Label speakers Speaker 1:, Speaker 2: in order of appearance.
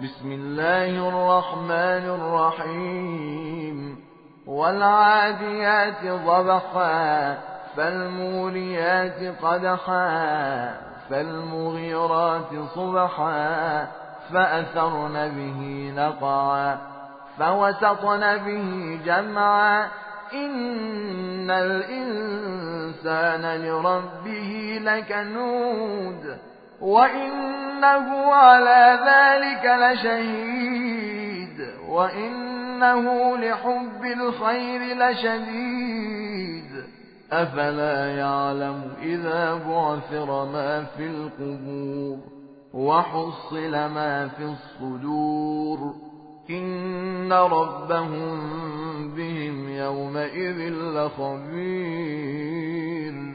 Speaker 1: بسم الله الرحمن الرحيم والعاديات ضبحا فالموريات قدحا فالمغيرات صبحا فأثرن به نقعا فوسطن به جمعا إن الإنسان لربه لكنود وإنه على ذلك لشهيد وإنه لحب الخير لشديد أفلا يعلم إذا بعثر ما في القبور وحصل ما في الصدور إن ربهم بهم يومئذ لخبير